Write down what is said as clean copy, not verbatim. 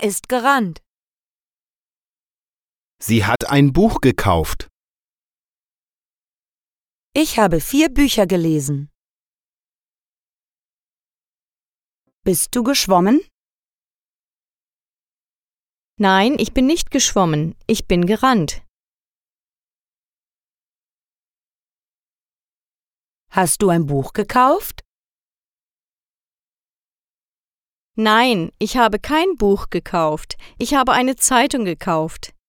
Er ist gerannt. Sie hat ein Buch gekauft. Ich habe 4 Bücher gelesen. Bist du geschwommen? Nein, ich bin nicht geschwommen. Ich bin gerannt. Hast du ein Buch gekauft? Nein, ich habe kein Buch gekauft. Ich habe eine Zeitung gekauft.